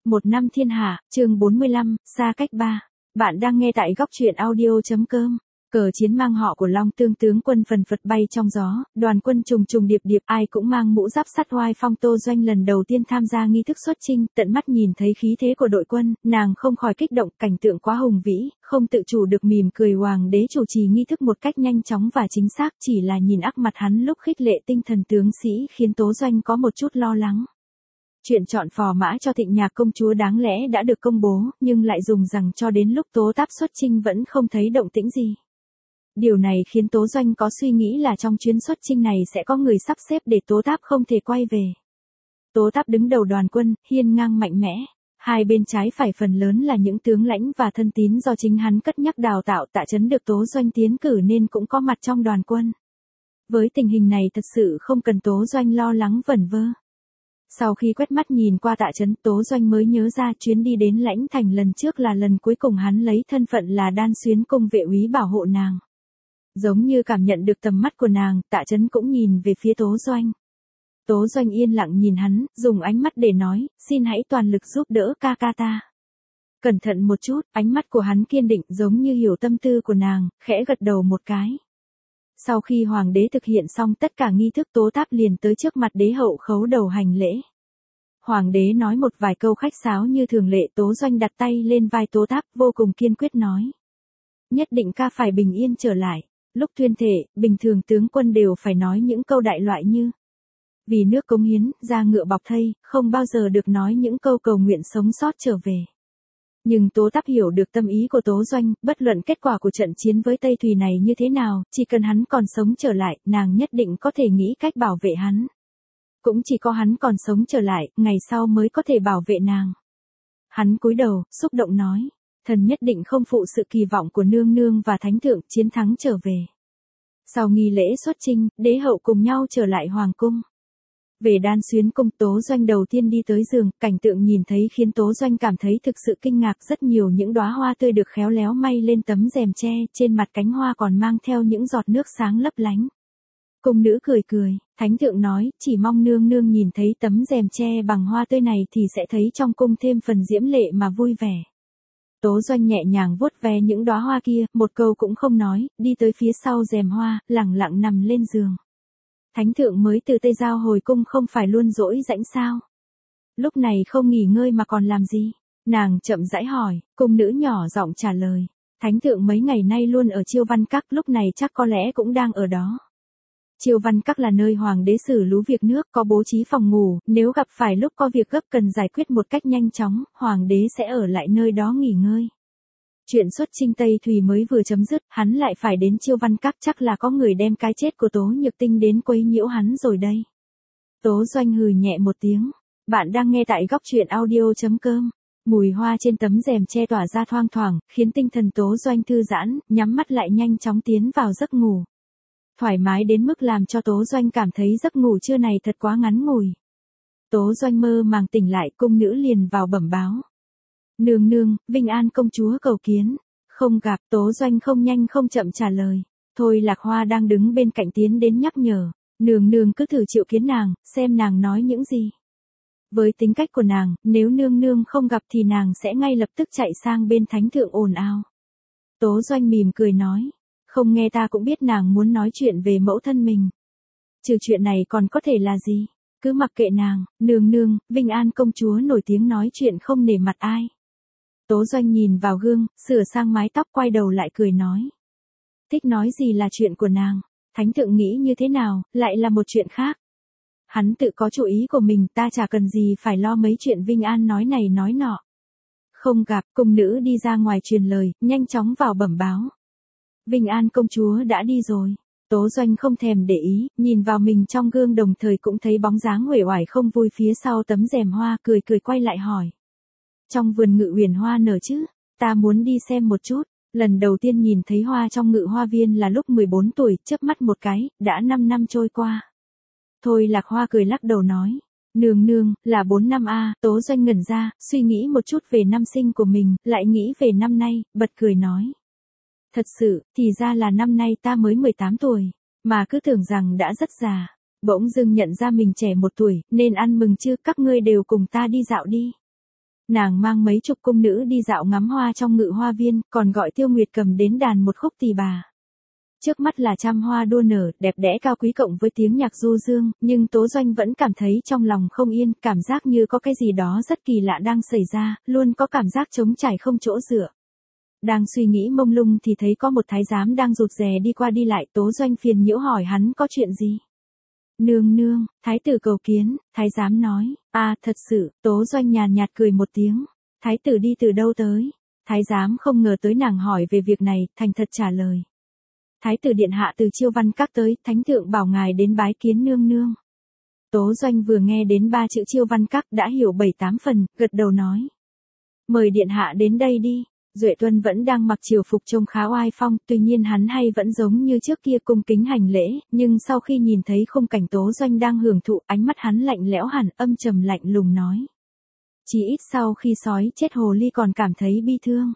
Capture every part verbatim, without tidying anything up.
Một năm thiên hạ, chương bốn mươi lăm, xa cách ba. Bạn đang nghe tại góc truyện audio.com. Cờ chiến mang họ của Long Tương tướng quân phần phật bay trong gió, đoàn quân trùng trùng điệp điệp, ai cũng mang mũ giáp sắt oai phong. Tô Doanh lần đầu tiên tham gia nghi thức xuất chinh, tận mắt nhìn thấy khí thế của đội quân, nàng không khỏi kích động, cảnh tượng quá hùng vĩ, không tự chủ được mỉm cười. Hoàng đế chủ trì nghi thức một cách nhanh chóng và chính xác, chỉ là nhìn ắc mặt hắn lúc khích lệ tinh thần tướng sĩ khiến Tố Doanh có một chút lo lắng. Chuyện chọn phò mã cho Thịnh Nhạc công chúa đáng lẽ đã được công bố, nhưng lại dùng rằng cho đến lúc Tố Táp xuất chinh vẫn không thấy động tĩnh gì. Điều này khiến Tố Doanh có suy nghĩ là trong chuyến xuất chinh này sẽ có người sắp xếp để Tố Táp không thể quay về. Tố Táp đứng đầu đoàn quân, hiên ngang mạnh mẽ. Hai bên trái phải phần lớn là những tướng lãnh và thân tín do chính hắn cất nhắc đào tạo. Tạ Chấn được Tố Doanh tiến cử nên cũng có mặt trong đoàn quân. Với tình hình này thật sự không cần Tố Doanh lo lắng vẩn vơ. Sau khi quét mắt nhìn qua Tạ Chấn, Tố Doanh mới nhớ ra chuyến đi đến Lãnh Thành lần trước là lần cuối cùng hắn lấy thân phận là Đan Xuyến cung vệ úy bảo hộ nàng. Giống như cảm nhận được tầm mắt của nàng, Tạ Chấn cũng nhìn về phía Tố Doanh. Tố Doanh yên lặng nhìn hắn, dùng ánh mắt để nói, xin hãy toàn lực giúp đỡ ca ca ta. Cẩn thận một chút, ánh mắt của hắn kiên định giống như hiểu tâm tư của nàng, khẽ gật đầu một cái. Sau khi hoàng đế thực hiện xong tất cả nghi thức, Tố Táp liền tới trước mặt đế hậu khấu đầu hành lễ. Hoàng đế nói một vài câu khách sáo như thường lệ. Tố Doanh đặt tay lên vai Tố Táp, vô cùng kiên quyết nói. Nhất định ca phải bình yên trở lại. Lúc tuyên thệ, bình thường tướng quân đều phải nói những câu đại loại như vì nước cống hiến, ra ngựa bọc thây, không bao giờ được nói những câu cầu nguyện sống sót trở về. Nhưng Tố Táp hiểu được tâm ý của Tố Doanh, bất luận kết quả của trận chiến với Tây Thùy này như thế nào, chỉ cần hắn còn sống trở lại, nàng nhất định có thể nghĩ cách bảo vệ hắn. Cũng chỉ có hắn còn sống trở lại, ngày sau mới có thể bảo vệ nàng. Hắn cúi đầu, xúc động nói, thần nhất định không phụ sự kỳ vọng của nương nương và thánh thượng, chiến thắng trở về. Sau nghi lễ xuất chinh, đế hậu cùng nhau trở lại hoàng cung. Về Đan Xuyến cung, Tố Doanh đầu tiên đi tới giường, cảnh tượng nhìn thấy khiến Tố Doanh cảm thấy thực sự kinh ngạc. Rất nhiều những đóa hoa tươi được khéo léo may lên tấm rèm tre, trên mặt cánh hoa còn mang theo những giọt nước sáng lấp lánh. Cung nữ cười cười, thánh thượng nói, chỉ mong nương nương nhìn thấy tấm rèm tre bằng hoa tươi này thì sẽ thấy trong cung thêm phần diễm lệ mà vui vẻ. Tố Doanh nhẹ nhàng vuốt ve những đóa hoa kia, một câu cũng không nói, đi tới phía sau rèm hoa, lẳng lặng nằm lên giường. Thánh thượng mới từ Tây Giao hồi cung không phải luôn rỗi rãnh sao? Lúc này không nghỉ ngơi mà còn làm gì? Nàng chậm rãi hỏi, cung nữ nhỏ giọng trả lời. Thánh thượng mấy ngày nay luôn ở Chiêu Văn Các, lúc này chắc có lẽ cũng đang ở đó. Chiêu Văn Các là nơi hoàng đế xử lú việc nước, có bố trí phòng ngủ, nếu gặp phải lúc có việc gấp cần giải quyết một cách nhanh chóng, hoàng đế sẽ ở lại nơi đó nghỉ ngơi. Chuyện xuất chinh Tây Thùy mới vừa chấm dứt, hắn lại phải đến Chiêu Văn Các, chắc là có người đem cái chết của Tố Nhược Tinh đến quấy nhiễu hắn rồi đây. Tố Doanh hừ nhẹ một tiếng. Bạn đang nghe tại góc truyện audio.com. Mùi hoa trên tấm rèm che tỏa ra thoang thoảng, khiến tinh thần Tố Doanh thư giãn, nhắm mắt lại nhanh chóng tiến vào giấc ngủ. Thoải mái đến mức làm cho Tố Doanh cảm thấy giấc ngủ trưa này thật quá ngắn ngủi. Tố Doanh mơ màng tỉnh lại, cung nữ liền vào bẩm báo. Nương nương, Vinh An công chúa cầu kiến. Không gặp. Tố Doanh không nhanh không chậm trả lời. Thôi Lạc Hoa đang đứng bên cạnh tiến đến nhắc nhở. Nương nương cứ thử triệu kiến nàng, xem nàng nói những gì. Với tính cách của nàng, nếu nương nương không gặp thì nàng sẽ ngay lập tức chạy sang bên thánh thượng ồn ào. Tố Doanh mỉm cười nói. Không nghe ta cũng biết nàng muốn nói chuyện về mẫu thân mình. Trừ chuyện này còn có thể là gì? Cứ mặc kệ nàng. Nương nương, Vinh An công chúa nổi tiếng nói chuyện không nể mặt ai. Tố Doanh nhìn vào gương, sửa sang mái tóc, quay đầu lại cười nói. Thích nói gì là chuyện của nàng. Thánh thượng nghĩ như thế nào, lại là một chuyện khác. Hắn tự có chủ ý của mình, ta chả cần gì phải lo mấy chuyện Vinh An nói này nói nọ. Không gặp. Cung nữ đi ra ngoài truyền lời, nhanh chóng vào bẩm báo. Vinh An công chúa đã đi rồi. Tố Doanh không thèm để ý, nhìn vào mình trong gương đồng thời cũng thấy bóng dáng uể oải không vui phía sau tấm rèm hoa, cười cười quay lại hỏi. Trong vườn Ngự Uyển hoa nở chứ? Ta muốn đi xem một chút. Lần đầu tiên nhìn thấy hoa trong Ngự Hoa viên là lúc mười bốn tuổi, chớp mắt một cái, đã năm năm trôi qua. Thôi Lạc Hoa cười lắc đầu nói. Nương nương, là bốn năm a. Tố Doanh ngẩn ra, suy nghĩ một chút về năm sinh của mình, lại nghĩ về năm nay, bật cười nói. Thật sự, thì ra là năm nay ta mới mười tám tuổi, mà cứ tưởng rằng đã rất già. Bỗng dưng nhận ra mình trẻ một tuổi, nên ăn mừng chứ, các ngươi đều cùng ta đi dạo đi. Nàng mang mấy chục cung nữ đi dạo ngắm hoa trong ngự hoa viên, còn gọi Tiêu Nguyệt cầm đến đàn một khúc tỳ bà. Trước mắt là trăm hoa đua nở, đẹp đẽ cao quý cộng với tiếng nhạc du dương, nhưng Tố Doanh vẫn cảm thấy trong lòng không yên, cảm giác như có cái gì đó rất kỳ lạ đang xảy ra, luôn có cảm giác trống trải không chỗ dựa. Đang suy nghĩ mông lung thì thấy có một thái giám đang rụt rè đi qua đi lại, Tố Doanh phiền nhiễu hỏi hắn có chuyện gì. Nương nương, thái tử cầu kiến, thái giám nói. À, thật sự, Tố Doanh nhàn nhạt cười một tiếng. Thái tử đi từ đâu tới? Thái giám không ngờ tới nàng hỏi về việc này, thành thật trả lời. Thái tử điện hạ từ Chiêu Văn Các tới, thánh thượng bảo ngài đến bái kiến nương nương. Tố Doanh vừa nghe đến ba chữ Chiêu Văn Các đã hiểu bảy tám phần, gật đầu nói. Mời điện hạ đến đây đi. Duệ Tuân vẫn đang mặc triều phục trông khá oai phong, tuy nhiên hắn hay vẫn giống như trước kia cung kính hành lễ, nhưng sau khi nhìn thấy khung cảnh Tố Doanh đang hưởng thụ, ánh mắt hắn lạnh lẽo hẳn, âm trầm lạnh lùng nói. Chỉ ít sau khi sói chết hồ ly còn cảm thấy bi thương.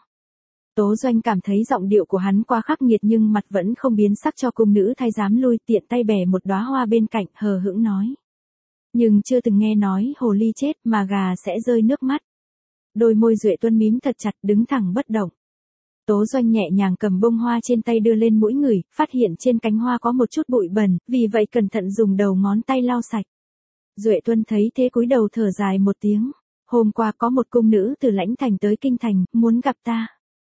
Tố Doanh cảm thấy giọng điệu của hắn quá khắc nghiệt nhưng mặt vẫn không biến sắc cho cung nữ thái giám lui, tiện tay bẻ một đóa hoa bên cạnh, hờ hững nói. Nhưng chưa từng nghe nói hồ ly chết mà gà sẽ rơi nước mắt. Đôi môi Duệ Tuân mím thật chặt, đứng thẳng bất động. Tố Doanh nhẹ nhàng cầm bông hoa trên tay đưa lên mũi người, phát hiện trên cánh hoa có một chút bụi bẩn, vì vậy cẩn thận dùng đầu ngón tay lau sạch. Duệ Tuân thấy thế cúi đầu thở dài một tiếng. Hôm qua có một cung nữ từ Lãnh Thành tới Kinh Thành, muốn gặp ta.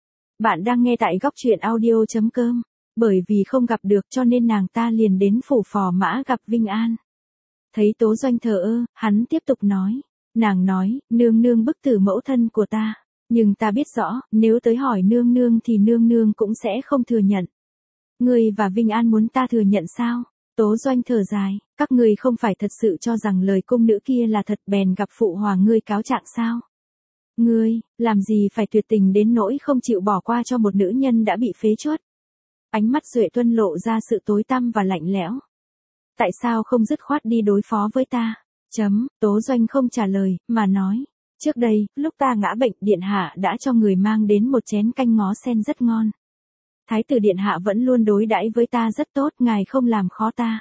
Bạn đang nghe tại góc truyện audio chấm com. Bởi vì không gặp được cho nên nàng ta liền đến phủ Phò Mã gặp Vinh An. Thấy Tố Doanh thờ ơ, hắn tiếp tục nói. Nàng nói, nương nương bức tử mẫu thân của ta. Nhưng ta biết rõ, nếu tới hỏi nương nương thì nương nương cũng sẽ không thừa nhận. Ngươi và Vinh An muốn ta thừa nhận sao? Tố Doanh thở dài, các ngươi không phải thật sự cho rằng lời cung nữ kia là thật bèn gặp phụ hoàng ngươi cáo trạng sao? Ngươi, làm gì phải tuyệt tình đến nỗi không chịu bỏ qua cho một nữ nhân đã bị phế chốt? Ánh mắt Duệ Tuân lộ ra sự tối tăm và lạnh lẽo. Tại sao không dứt khoát đi đối phó với ta? Chấm, Tố Doanh không trả lời, mà nói. Trước đây, lúc ta ngã bệnh, điện hạ đã cho người mang đến một chén canh ngó sen rất ngon. Thái tử điện hạ vẫn luôn đối đãi với ta rất tốt, ngài không làm khó ta.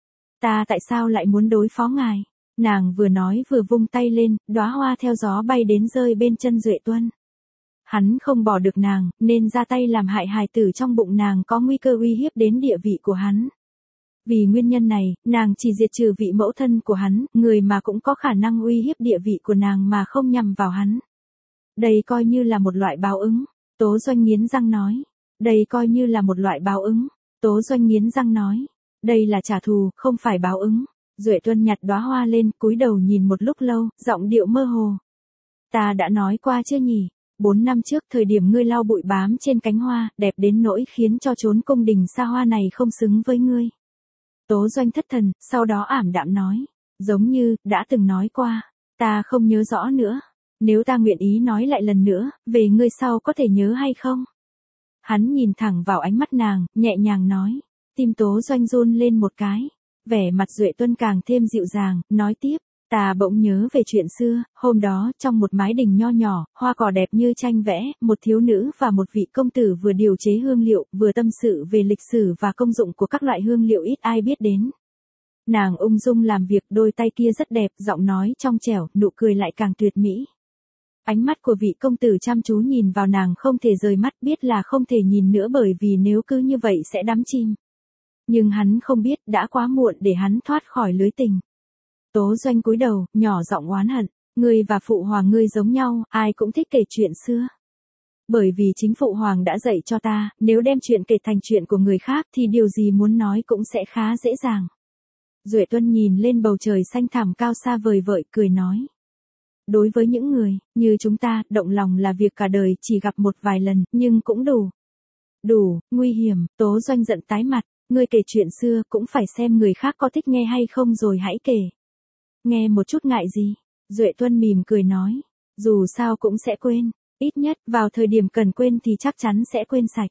Ta tại sao lại muốn đối phó ngài? Nàng vừa nói vừa vung tay lên, đóa hoa theo gió bay đến rơi bên chân Duệ Tuân. Hắn không bỏ được nàng, nên ra tay làm hại hài tử trong bụng nàng có nguy cơ uy hiếp đến địa vị của hắn. Vì nguyên nhân này, nàng chỉ diệt trừ vị mẫu thân của hắn, người mà cũng có khả năng uy hiếp địa vị của nàng mà không nhằm vào hắn. Đây coi như là một loại báo ứng. Tố Doanh nghiến răng nói. Đây coi như là một loại báo ứng. Tố Doanh nghiến răng nói. Đây là trả thù, không phải báo ứng. Duệ Tuân nhặt đóa hoa lên, cúi đầu nhìn một lúc lâu, giọng điệu mơ hồ. Ta đã nói qua chưa nhỉ? Bốn năm trước thời điểm ngươi lau bụi bám trên cánh hoa, đẹp đến nỗi khiến cho chốn cung đình xa hoa này không xứng với ngươi. Tố Doanh thất thần, sau đó ảm đạm nói. Giống như, đã từng nói qua. Ta không nhớ rõ nữa. Nếu ta nguyện ý nói lại lần nữa, về ngươi sau có thể nhớ hay không? Hắn nhìn thẳng vào ánh mắt nàng, nhẹ nhàng nói. Tim Tố Doanh run lên một cái. Vẻ mặt Duệ Tuân càng thêm dịu dàng, nói tiếp. Ta bỗng nhớ về chuyện xưa, hôm đó, trong một mái đình nho nhỏ, hoa cỏ đẹp như tranh vẽ, một thiếu nữ và một vị công tử vừa điều chế hương liệu, vừa tâm sự về lịch sử và công dụng của các loại hương liệu ít ai biết đến. Nàng ung dung làm việc, đôi tay kia rất đẹp, giọng nói trong trẻo, nụ cười lại càng tuyệt mỹ. Ánh mắt của vị công tử chăm chú nhìn vào nàng không thể rời mắt, biết là không thể nhìn nữa bởi vì nếu cứ như vậy sẽ đắm chìm. Nhưng hắn không biết đã quá muộn để hắn thoát khỏi lưới tình. Tố Doanh cúi đầu, nhỏ giọng oán hận. Ngươi và phụ hoàng ngươi giống nhau, ai cũng thích kể chuyện xưa. Bởi vì chính phụ hoàng đã dạy cho ta, nếu đem chuyện kể thành chuyện của người khác thì điều gì muốn nói cũng sẽ khá dễ dàng. Duệ Tuân nhìn lên bầu trời xanh thẳm cao xa vời vợi, cười nói. Đối với những người, như chúng ta, động lòng là việc cả đời chỉ gặp một vài lần, nhưng cũng đủ. Đủ, nguy hiểm, Tố Doanh giận tái mặt. Ngươi kể chuyện xưa cũng phải xem người khác có thích nghe hay không rồi hãy kể. Nghe một chút ngại gì? Duệ Tuân mỉm cười nói. Dù sao cũng sẽ quên. Ít nhất, vào thời điểm cần quên thì chắc chắn sẽ quên sạch.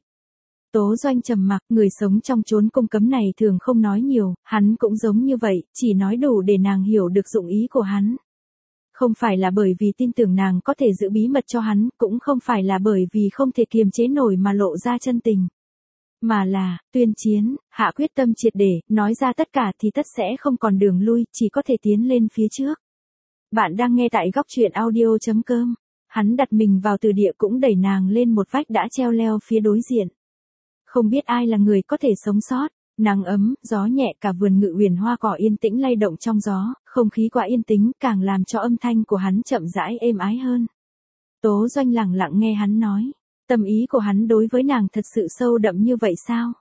Tố Doanh trầm mặc, người sống trong chốn cung cấm này thường không nói nhiều, hắn cũng giống như vậy, chỉ nói đủ để nàng hiểu được dụng ý của hắn. Không phải là bởi vì tin tưởng nàng có thể giữ bí mật cho hắn, cũng không phải là bởi vì không thể kiềm chế nổi mà lộ ra chân tình. Mà là, tuyên chiến, hạ quyết tâm triệt để, nói ra tất cả thì tất sẽ không còn đường lui, chỉ có thể tiến lên phía trước. Bạn đang nghe tại góc truyện audio chấm com. Hắn đặt mình vào từ địa cũng đẩy nàng lên một vách đã treo leo phía đối diện. Không biết ai là người có thể sống sót, nắng ấm, gió nhẹ, cả vườn ngự uyển hoa cỏ yên tĩnh lay động trong gió, không khí quá yên tĩnh càng làm cho âm thanh của hắn chậm rãi êm ái hơn. Tố Doanh lặng lặng nghe hắn nói, tâm ý của hắn đối với nàng thật sự sâu đậm như vậy sao?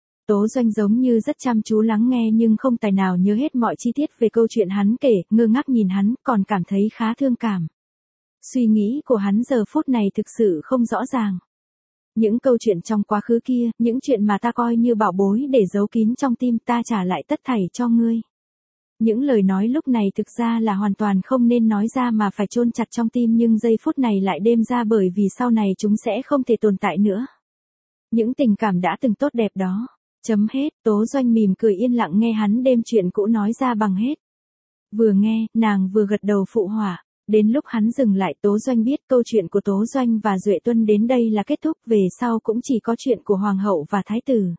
Tố Doanh giống như rất chăm chú lắng nghe nhưng không tài nào nhớ hết mọi chi tiết về câu chuyện hắn kể, ngơ ngác nhìn hắn, còn cảm thấy khá thương cảm. Suy nghĩ của hắn giờ phút này thực sự không rõ ràng. Những câu chuyện trong quá khứ kia, những chuyện mà ta coi như bảo bối để giấu kín trong tim, ta trả lại tất thảy cho ngươi. Những lời nói lúc này thực ra là hoàn toàn không nên nói ra mà phải chôn chặt trong tim, nhưng giây phút này lại đêm ra bởi vì sau này chúng sẽ không thể tồn tại nữa. Những tình cảm đã từng tốt đẹp đó. Chấm hết. Tố Doanh mỉm cười yên lặng nghe hắn đêm chuyện cũ nói ra bằng hết. Vừa nghe, nàng vừa gật đầu phụ họa. Đến lúc hắn dừng lại, Tố Doanh biết câu chuyện của Tố Doanh và Duệ Tuân đến đây là kết thúc, về sau cũng chỉ có chuyện của Hoàng hậu và Thái tử.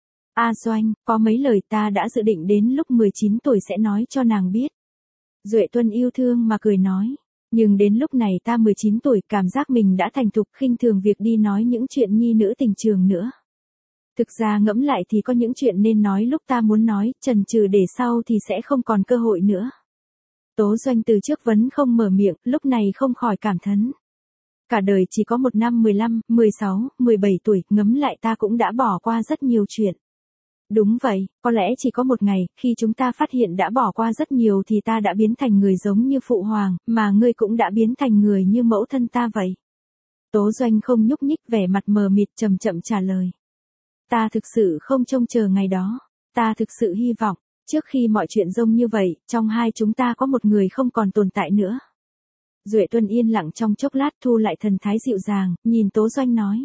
A Doanh, có mấy lời ta đã dự định đến lúc mười chín tuổi sẽ nói cho nàng biết. Duệ Tuân yêu thương mà cười nói. Nhưng đến lúc này ta mười chín tuổi, cảm giác mình đã thành thục, khinh thường việc đi nói những chuyện nhi nữ tình trường nữa. Thực ra ngẫm lại thì có những chuyện nên nói lúc ta muốn nói, chần chừ để sau thì sẽ không còn cơ hội nữa. Tố Doanh từ trước vẫn không mở miệng, lúc này không khỏi cảm thán. Cả đời chỉ có một năm mười lăm, mười sáu, mười bảy tuổi, ngẫm lại ta cũng đã bỏ qua rất nhiều chuyện. Đúng vậy, có lẽ chỉ có một ngày, khi chúng ta phát hiện đã bỏ qua rất nhiều thì ta đã biến thành người giống như Phụ Hoàng, mà ngươi cũng đã biến thành người như mẫu thân ta vậy. Tố Doanh không nhúc nhích, vẻ mặt mờ mịt chậm chậm trả lời. Ta thực sự không trông chờ ngày đó, ta thực sự hy vọng, trước khi mọi chuyện rông như vậy, trong hai chúng ta có một người không còn tồn tại nữa. Duệ Tuân yên lặng trong chốc lát, thu lại thần thái dịu dàng, nhìn Tố Doanh nói.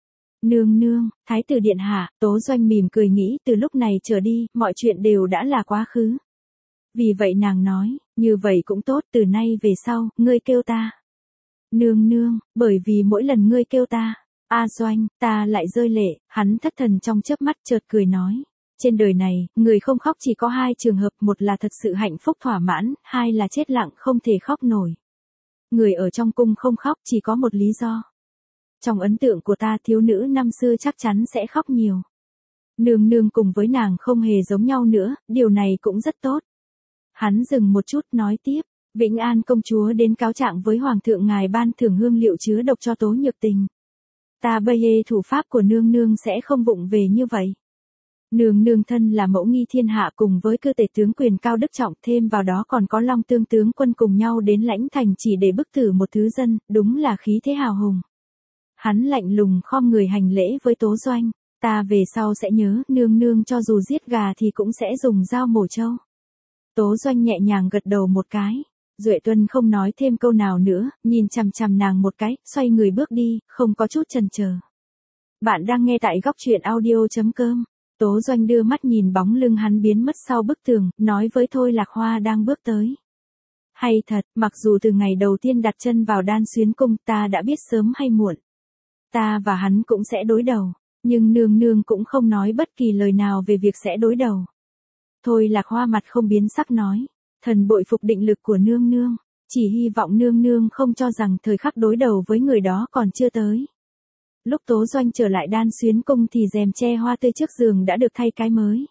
Nương nương, Thái tử điện hạ. Tố Doanh mỉm cười nghĩ từ lúc này trở đi, mọi chuyện đều đã là quá khứ. Vì vậy nàng nói, như vậy cũng tốt, từ nay về sau, ngươi kêu ta nương nương, bởi vì mỗi lần ngươi kêu ta A Doanh, ta lại rơi lệ. Hắn thất thần trong chớp mắt, chợt cười nói. Trên đời này, người không khóc chỉ có hai trường hợp, một là thật sự hạnh phúc thỏa mãn, hai là chết lặng không thể khóc nổi. Người ở trong cung không khóc chỉ có một lý do. Trong ấn tượng của ta, thiếu nữ năm xưa chắc chắn sẽ khóc nhiều. Nương nương cùng với nàng không hề giống nhau nữa, điều này cũng rất tốt. Hắn dừng một chút nói tiếp, Vĩnh An công chúa đến cáo trạng với Hoàng thượng, ngài ban thưởng hương liệu chứa độc cho Tố Nhược Tình. Ta bây hê thủ pháp của nương nương sẽ không vụng về như vậy. Nương nương thân là mẫu nghi thiên hạ, cùng với cư tể tướng quyền cao đức trọng, thêm vào đó còn có Long Tương tướng quân cùng nhau đến lãnh thành chỉ để bức tử một thứ dân, đúng là khí thế hào hùng. Hắn lạnh lùng khom người hành lễ với Tố Doanh. Ta về sau sẽ nhớ, nương nương cho dù giết gà thì cũng sẽ dùng dao mổ trâu. Tố Doanh nhẹ nhàng gật đầu một cái. Duệ Tuân không nói thêm câu nào nữa, nhìn chằm chằm nàng một cái, xoay người bước đi, không có chút chần chờ. Bạn đang nghe tại góc truyện audio chấm com. Tố Doanh đưa mắt nhìn bóng lưng hắn biến mất sau bức tường, nói với Thôi Lạc Hoa đang bước tới. Hay thật, mặc dù từ ngày đầu tiên đặt chân vào Đan Xuyến cung ta đã biết sớm hay muộn. Ta và hắn cũng sẽ đối đầu, nhưng nương nương cũng không nói bất kỳ lời nào về việc sẽ đối đầu. Thôi Lạc Hoa mặt không biến sắc nói, thần bội phục định lực của nương nương, chỉ hy vọng nương nương không cho rằng thời khắc đối đầu với người đó còn chưa tới. Lúc Tố Doanh trở lại Đan Xuyến cung thì rèm che hoa tươi trước giường đã được thay cái mới.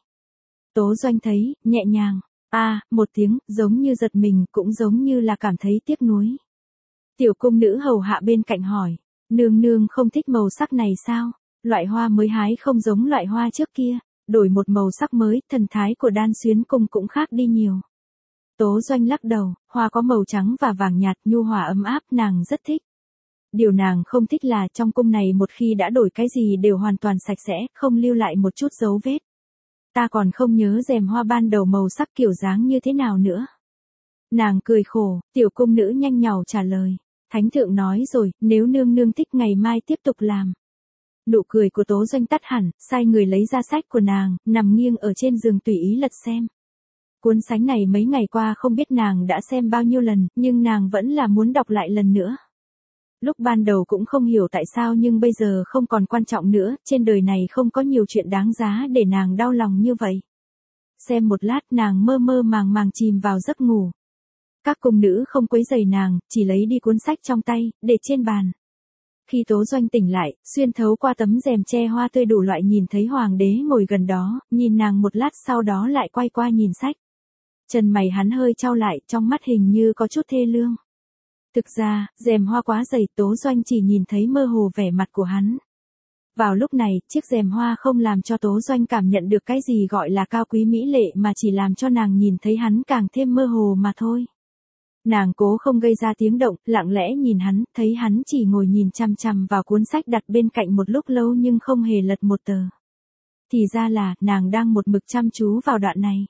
Tố Doanh thấy, nhẹ nhàng, a à, một tiếng, giống như giật mình, cũng giống như là cảm thấy tiếc nuối. Tiểu cung nữ hầu hạ bên cạnh hỏi, nương nương không thích màu sắc này sao? Loại hoa mới hái không giống loại hoa trước kia, đổi một màu sắc mới, thần thái của Đan Xuyến cung cũng khác đi nhiều. Tố Doanh lắc đầu, hoa có màu trắng và vàng nhạt, nhu hòa ấm áp, nàng rất thích. Điều nàng không thích là trong cung này một khi đã đổi cái gì đều hoàn toàn sạch sẽ, không lưu lại một chút dấu vết. Ta còn không nhớ rèm hoa ban đầu màu sắc kiểu dáng như thế nào nữa. Nàng cười khổ, tiểu cung nữ nhanh nhảu trả lời. Thánh thượng nói rồi, nếu nương nương thích ngày mai tiếp tục làm. Nụ cười của Tố Doanh tắt hẳn, sai người lấy ra sách của nàng, nằm nghiêng ở trên giường tùy ý lật xem. Cuốn sách này mấy ngày qua không biết nàng đã xem bao nhiêu lần, nhưng nàng vẫn là muốn đọc lại lần nữa. Lúc ban đầu cũng không hiểu tại sao, nhưng bây giờ không còn quan trọng nữa, trên đời này không có nhiều chuyện đáng giá để nàng đau lòng như vậy. Xem một lát nàng mơ mơ màng màng chìm vào giấc ngủ. Các cung nữ không quấy rầy nàng, chỉ lấy đi cuốn sách trong tay, để trên bàn. Khi Tố Doanh tỉnh lại, xuyên thấu qua tấm rèm che hoa tươi đủ loại nhìn thấy hoàng đế ngồi gần đó, nhìn nàng một lát sau đó lại quay qua nhìn sách. Chân mày hắn hơi chau lại, trong mắt hình như có chút thê lương. Thực ra, rèm hoa quá dày, Tố Doanh chỉ nhìn thấy mơ hồ vẻ mặt của hắn. Vào lúc này, chiếc rèm hoa không làm cho Tố Doanh cảm nhận được cái gì gọi là cao quý mỹ lệ mà chỉ làm cho nàng nhìn thấy hắn càng thêm mơ hồ mà thôi. Nàng cố không gây ra tiếng động, lặng lẽ nhìn hắn, thấy hắn chỉ ngồi nhìn chằm chằm vào cuốn sách đặt bên cạnh một lúc lâu nhưng không hề lật một tờ. Thì ra là, nàng đang một mực chăm chú vào đoạn này.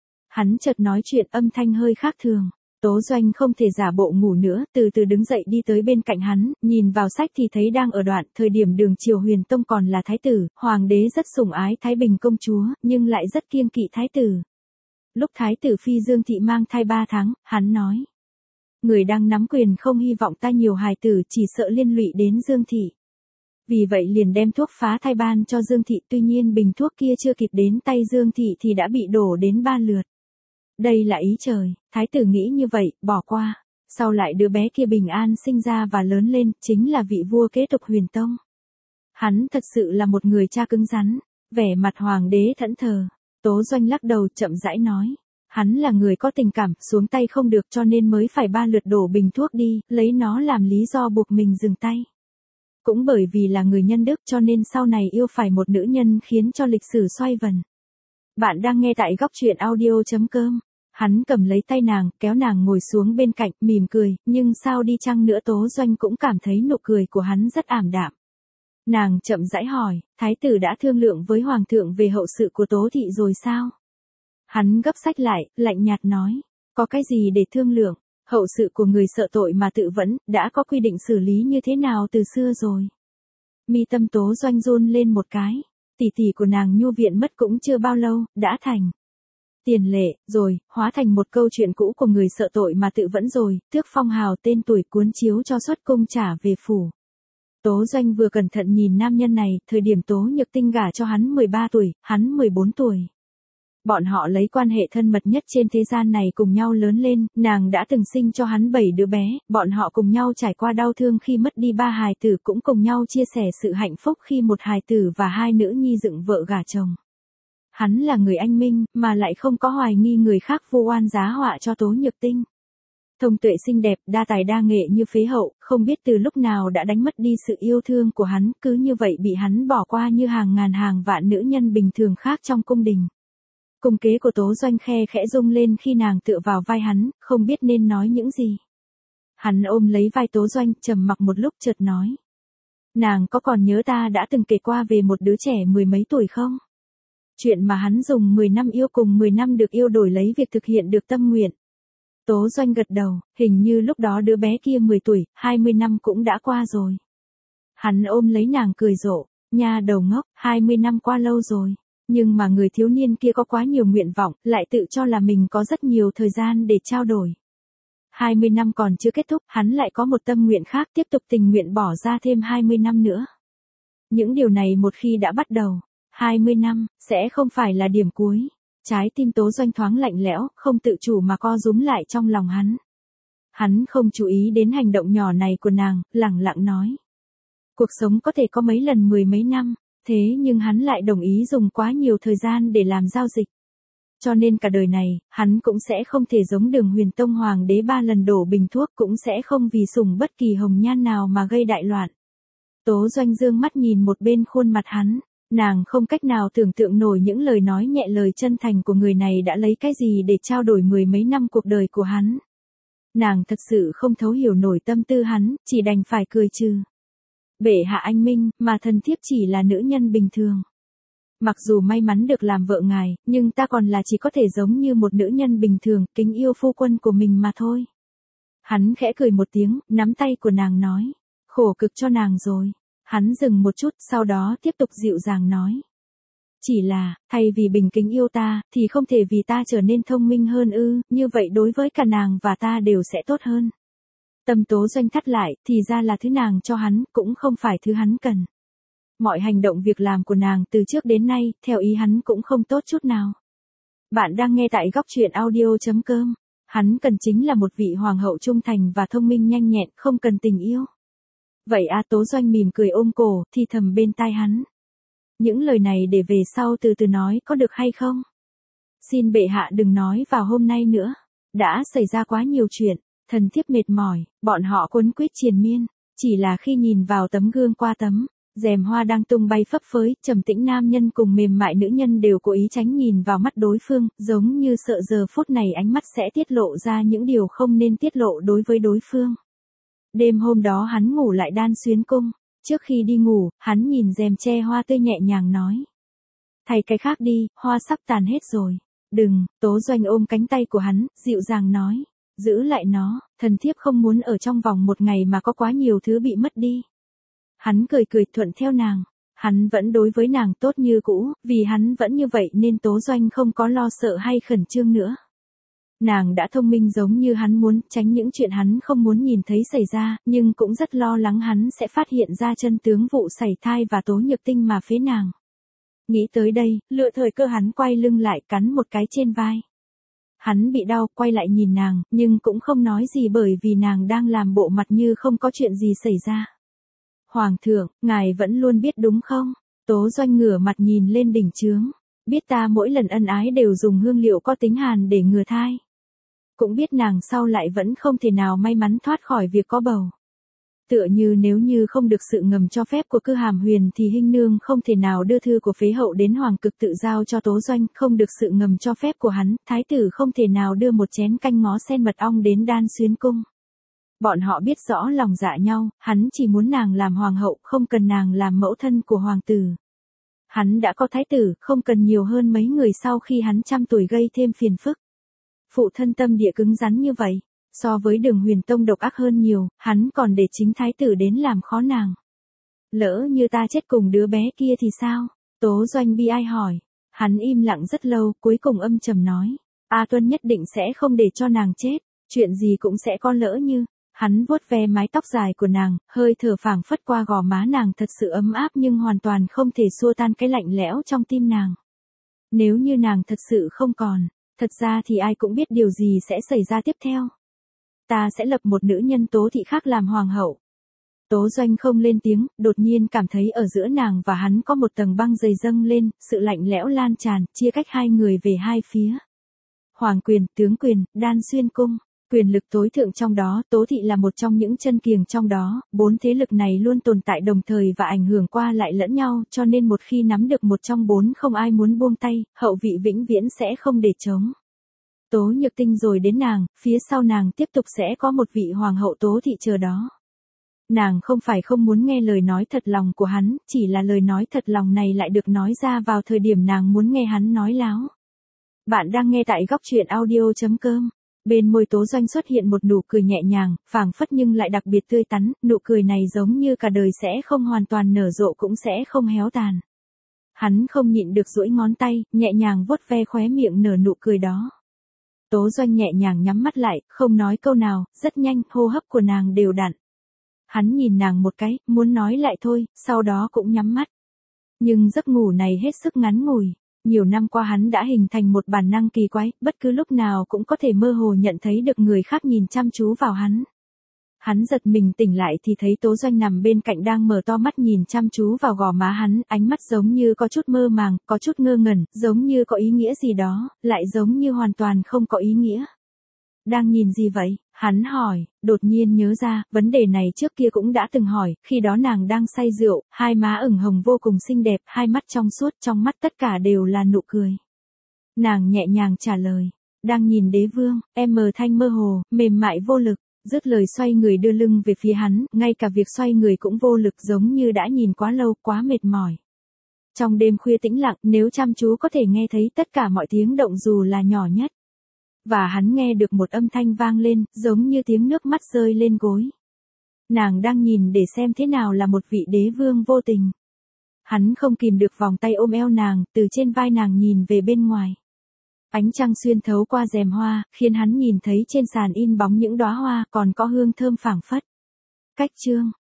Hắn chợt nói chuyện âm thanh hơi khác thường. Tố Doanh không thể giả bộ ngủ nữa, từ từ đứng dậy đi tới bên cạnh hắn, nhìn vào sách thì thấy đang ở đoạn, thời điểm Đường Triều Huyền Tông còn là thái tử, hoàng đế rất sủng ái Thái Bình công chúa, nhưng lại rất kiêng kỵ thái tử. Lúc thái tử phi Dương Thị mang thai ba tháng, hắn nói. Người đang nắm quyền không hy vọng ta nhiều hài tử, chỉ sợ liên lụy đến Dương Thị. Vì vậy liền đem thuốc phá thai ban cho Dương Thị, tuy nhiên bình thuốc kia chưa kịp đến tay Dương Thị thì đã bị đổ đến ba lượt. Đây là ý trời, thái tử nghĩ như vậy, bỏ qua. Sau lại đứa bé kia bình an sinh ra và lớn lên, chính là vị vua kế tục Huyền Tông. Hắn thật sự là một người cha cứng rắn, vẻ mặt hoàng đế thẫn thờ. Tố Doanh lắc đầu chậm rãi nói. Hắn là người có tình cảm, xuống tay không được cho nên mới phải ba lượt đổ bình thuốc đi, lấy nó làm lý do buộc mình dừng tay. Cũng bởi vì là người nhân đức cho nên sau này yêu phải một nữ nhân khiến cho lịch sử xoay vần. Bạn đang nghe tại góc truyện audio chấm com. Hắn cầm lấy tay nàng, kéo nàng ngồi xuống bên cạnh, mỉm cười, nhưng sao đi chăng nữa Tố Doanh cũng cảm thấy nụ cười của hắn rất ảm đạm. Nàng chậm rãi hỏi, thái tử đã thương lượng với hoàng thượng về hậu sự của Tố Thị rồi sao? Hắn gấp sách lại, lạnh nhạt nói, có cái gì để thương lượng, hậu sự của người sợ tội mà tự vẫn, đã có quy định xử lý như thế nào từ xưa rồi. Mi tâm Tố Doanh run lên một cái, tỷ tỷ của nàng nhu viện mất cũng chưa bao lâu, đã thành tiền lệ, rồi, hóa thành một câu chuyện cũ của người sợ tội mà tự vẫn rồi, tước phong hào tên tuổi cuốn chiếu cho xuất cung trả về phủ. Tố Doanh vừa cẩn thận nhìn nam nhân này, thời điểm Tố Nhược Tinh gả cho hắn mười ba tuổi, hắn mười bốn tuổi. Bọn họ lấy quan hệ thân mật nhất trên thế gian này cùng nhau lớn lên, nàng đã từng sinh cho hắn bảy đứa bé, bọn họ cùng nhau trải qua đau thương khi mất đi ba hài tử, cũng cùng nhau chia sẻ sự hạnh phúc khi một hài tử và hai nữ nhi dựng vợ gả chồng. Hắn là người anh minh, mà lại không có hoài nghi người khác vu oan giá họa cho Tố Nhược Tinh. Thông tuệ xinh đẹp, đa tài đa nghệ như phế hậu, không biết từ lúc nào đã đánh mất đi sự yêu thương của hắn, cứ như vậy bị hắn bỏ qua như hàng ngàn hàng vạn nữ nhân bình thường khác trong cung đình. Cung kế của Tố Doanh khe khẽ rung lên khi nàng tựa vào vai hắn, không biết nên nói những gì. Hắn ôm lấy vai Tố Doanh, trầm mặc một lúc chợt nói. Nàng có còn nhớ ta đã từng kể qua về một đứa trẻ mười mấy tuổi không? Chuyện mà hắn dùng mười năm yêu cùng mười năm được yêu đổi lấy việc thực hiện được tâm nguyện. Tố Doanh gật đầu, hình như lúc đó đứa bé kia mười tuổi, hai mươi năm cũng đã qua rồi. Hắn ôm lấy nàng cười rộ, nha đầu ngốc, hai mươi năm qua lâu rồi. Nhưng mà người thiếu niên kia có quá nhiều nguyện vọng, lại tự cho là mình có rất nhiều thời gian để trao đổi. hai mươi năm còn chưa kết thúc, hắn lại có một tâm nguyện khác tiếp tục tình nguyện bỏ ra thêm hai mươi năm nữa. Những điều này một khi đã bắt đầu, hai mươi năm, sẽ không phải là điểm cuối. Trái tim Tố Doanh thoáng lạnh lẽo, không tự chủ mà co rúm lại trong lòng hắn. Hắn không chú ý đến hành động nhỏ này của nàng, lẳng lặng nói. Cuộc sống có thể có mấy lần mười mấy năm. Thế nhưng hắn lại đồng ý dùng quá nhiều thời gian để làm giao dịch. Cho nên cả đời này, hắn cũng sẽ không thể giống Đường Huyền Tông hoàng đế ba lần đổ bình thuốc, cũng sẽ không vì sủng bất kỳ hồng nhan nào mà gây đại loạn. Tố Doanh dương mắt nhìn một bên khuôn mặt hắn, nàng không cách nào tưởng tượng nổi những lời nói nhẹ lời chân thành của người này đã lấy cái gì để trao đổi mười mấy năm cuộc đời của hắn. Nàng thật sự không thấu hiểu nổi tâm tư hắn, chỉ đành phải cười trừ. Bệ hạ anh minh, mà thần thiếp chỉ là nữ nhân bình thường. Mặc dù may mắn được làm vợ ngài, nhưng ta còn là chỉ có thể giống như một nữ nhân bình thường, kính yêu phu quân của mình mà thôi. Hắn khẽ cười một tiếng, nắm tay của nàng nói. Khổ cực cho nàng rồi. Hắn dừng một chút, sau đó tiếp tục dịu dàng nói. Chỉ là, thay vì bình kính yêu ta, thì không thể vì ta trở nên thông minh hơn ư, như vậy đối với cả nàng và ta đều sẽ tốt hơn. Tâm Tố Doanh thắt lại, thì ra là thứ nàng cho hắn, cũng không phải thứ hắn cần. Mọi hành động việc làm của nàng từ trước đến nay, theo ý hắn cũng không tốt chút nào. Bạn đang nghe tại góc truyện audio chấm com. Hắn cần chính là một vị hoàng hậu trung thành và thông minh nhanh nhẹn, không cần tình yêu. Vậy A Tố Doanh mỉm cười ôm cổ, thì thầm bên tai hắn. Những lời này để về sau từ từ nói có được hay không? Xin bệ hạ đừng nói vào hôm nay nữa. Đã xảy ra quá nhiều chuyện, thần thiếp mệt mỏi, bọn họ quấn quýt triền miên. Chỉ là khi nhìn vào tấm gương qua tấm, rèm hoa đang tung bay phấp phới, trầm tĩnh nam nhân cùng mềm mại nữ nhân đều cố ý tránh nhìn vào mắt đối phương, giống như sợ giờ phút này ánh mắt sẽ tiết lộ ra những điều không nên tiết lộ đối với đối phương. Đêm hôm đó hắn ngủ lại Đan Xuyến Cung, trước khi đi ngủ, hắn nhìn rèm che hoa tươi nhẹ nhàng nói. Thay cái khác đi, hoa sắp tàn hết rồi. Đừng, Tố Doanh ôm cánh tay của hắn, dịu dàng nói. Giữ lại nó, thần thiếp không muốn ở trong vòng một ngày mà có quá nhiều thứ bị mất đi. Hắn cười cười thuận theo nàng. Hắn vẫn đối với nàng tốt như cũ, vì hắn vẫn như vậy nên Tố Doanh không có lo sợ hay khẩn trương nữa. Nàng đã thông minh giống như hắn muốn, tránh những chuyện hắn không muốn nhìn thấy xảy ra, nhưng cũng rất lo lắng hắn sẽ phát hiện ra chân tướng vụ sảy thai và Tố Nhược Tinh mà phế nàng. Nghĩ tới đây, lựa thời cơ hắn quay lưng lại cắn một cái trên vai. Hắn bị đau, quay lại nhìn nàng, nhưng cũng không nói gì bởi vì nàng đang làm bộ mặt như không có chuyện gì xảy ra. Hoàng thượng, ngài vẫn luôn biết đúng không? Tố Doanh ngửa mặt nhìn lên đỉnh chướng. Biết ta mỗi lần ân ái đều dùng hương liệu có tính hàn để ngừa thai. Cũng biết nàng sau lại vẫn không thể nào may mắn thoát khỏi việc có bầu. Tựa như nếu như không được sự ngầm cho phép của Cư Hàm Huyền thì Hinh Nương không thể nào đưa thư của phế hậu đến Hoàng Cực tự giao cho Tố Doanh, không được sự ngầm cho phép của hắn, Thái tử không thể nào đưa một chén canh ngó sen mật ong đến Đan Xuyến Cung. Bọn họ biết rõ lòng dạ nhau, hắn chỉ muốn nàng làm hoàng hậu, không cần nàng làm mẫu thân của hoàng tử. Hắn đã có thái tử, không cần nhiều hơn mấy người sau khi hắn trăm tuổi gây thêm phiền phức. Phụ thân tâm địa cứng rắn như vậy, so với Đường Huyền Tông độc ác hơn nhiều, hắn còn để chính thái tử đến làm khó nàng. Lỡ như ta chết cùng đứa bé kia thì sao? Tố Doanh bi ai hỏi. Hắn im lặng rất lâu, cuối cùng âm trầm nói. A Tuân nhất định sẽ không để cho nàng chết, chuyện gì cũng sẽ có lỡ như. Hắn vuốt ve mái tóc dài của nàng, hơi thở phảng phất qua gò má nàng thật sự ấm áp nhưng hoàn toàn không thể xua tan cái lạnh lẽo trong tim nàng. Nếu như nàng thật sự không còn, thật ra thì ai cũng biết điều gì sẽ xảy ra tiếp theo. Ta sẽ lập một nữ nhân Tố thị khác làm hoàng hậu. Tố Doanh không lên tiếng, đột nhiên cảm thấy ở giữa nàng và hắn có một tầng băng dày dâng lên, sự lạnh lẽo lan tràn, chia cách hai người về hai phía. Hoàng quyền, tướng quyền, Đan Xuyên Cung. Quyền lực tối thượng trong đó, Tố thị là một trong những chân kiềng trong đó, bốn thế lực này luôn tồn tại đồng thời và ảnh hưởng qua lại lẫn nhau, cho nên một khi nắm được một trong bốn không ai muốn buông tay, hậu vị vĩnh viễn sẽ không để trống. Tố Nhược Tinh rồi đến nàng, phía sau nàng tiếp tục sẽ có một vị hoàng hậu Tố thị chờ đó. Nàng không phải không muốn nghe lời nói thật lòng của hắn, chỉ là lời nói thật lòng này lại được nói ra vào thời điểm nàng muốn nghe hắn nói láo. Bạn đang nghe tại góc truyện audio chấm com. Bên môi Tố Doanh xuất hiện một nụ cười nhẹ nhàng, phảng phất nhưng lại đặc biệt tươi tắn, nụ cười này giống như cả đời sẽ không hoàn toàn nở rộ cũng sẽ không héo tàn. Hắn không nhịn được duỗi ngón tay, nhẹ nhàng vuốt ve khóe miệng nở nụ cười đó. Tố Doanh nhẹ nhàng nhắm mắt lại, không nói câu nào, rất nhanh, hô hấp của nàng đều đặn. Hắn nhìn nàng một cái, muốn nói lại thôi, sau đó cũng nhắm mắt. Nhưng giấc ngủ này hết sức ngắn ngủi. Nhiều năm qua hắn đã hình thành một bản năng kỳ quái, bất cứ lúc nào cũng có thể mơ hồ nhận thấy được người khác nhìn chăm chú vào hắn. Hắn giật mình tỉnh lại thì thấy Tố Doanh nằm bên cạnh đang mở to mắt nhìn chăm chú vào gò má hắn, ánh mắt giống như có chút mơ màng, có chút ngơ ngẩn, giống như có ý nghĩa gì đó, lại giống như hoàn toàn không có ý nghĩa. Đang nhìn gì vậy? Hắn hỏi, đột nhiên nhớ ra, vấn đề này trước kia cũng đã từng hỏi, khi đó nàng đang say rượu, hai má ửng hồng vô cùng xinh đẹp, hai mắt trong suốt, trong mắt tất cả đều là nụ cười. Nàng nhẹ nhàng trả lời, đang nhìn đế vương, em mờ thanh mơ hồ, mềm mại vô lực, dứt lời xoay người đưa lưng về phía hắn, ngay cả việc xoay người cũng vô lực giống như đã nhìn quá lâu, quá mệt mỏi. Trong đêm khuya tĩnh lặng, nếu chăm chú có thể nghe thấy tất cả mọi tiếng động dù là nhỏ nhất. Và hắn nghe được một âm thanh vang lên, giống như tiếng nước mắt rơi lên gối. Nàng đang nhìn để xem thế nào là một vị đế vương vô tình. Hắn không kìm được vòng tay ôm eo nàng, từ trên vai nàng nhìn về bên ngoài. Ánh trăng xuyên thấu qua rèm hoa, khiến hắn nhìn thấy trên sàn in bóng những đóa hoa, còn có hương thơm phảng phất. Cách chương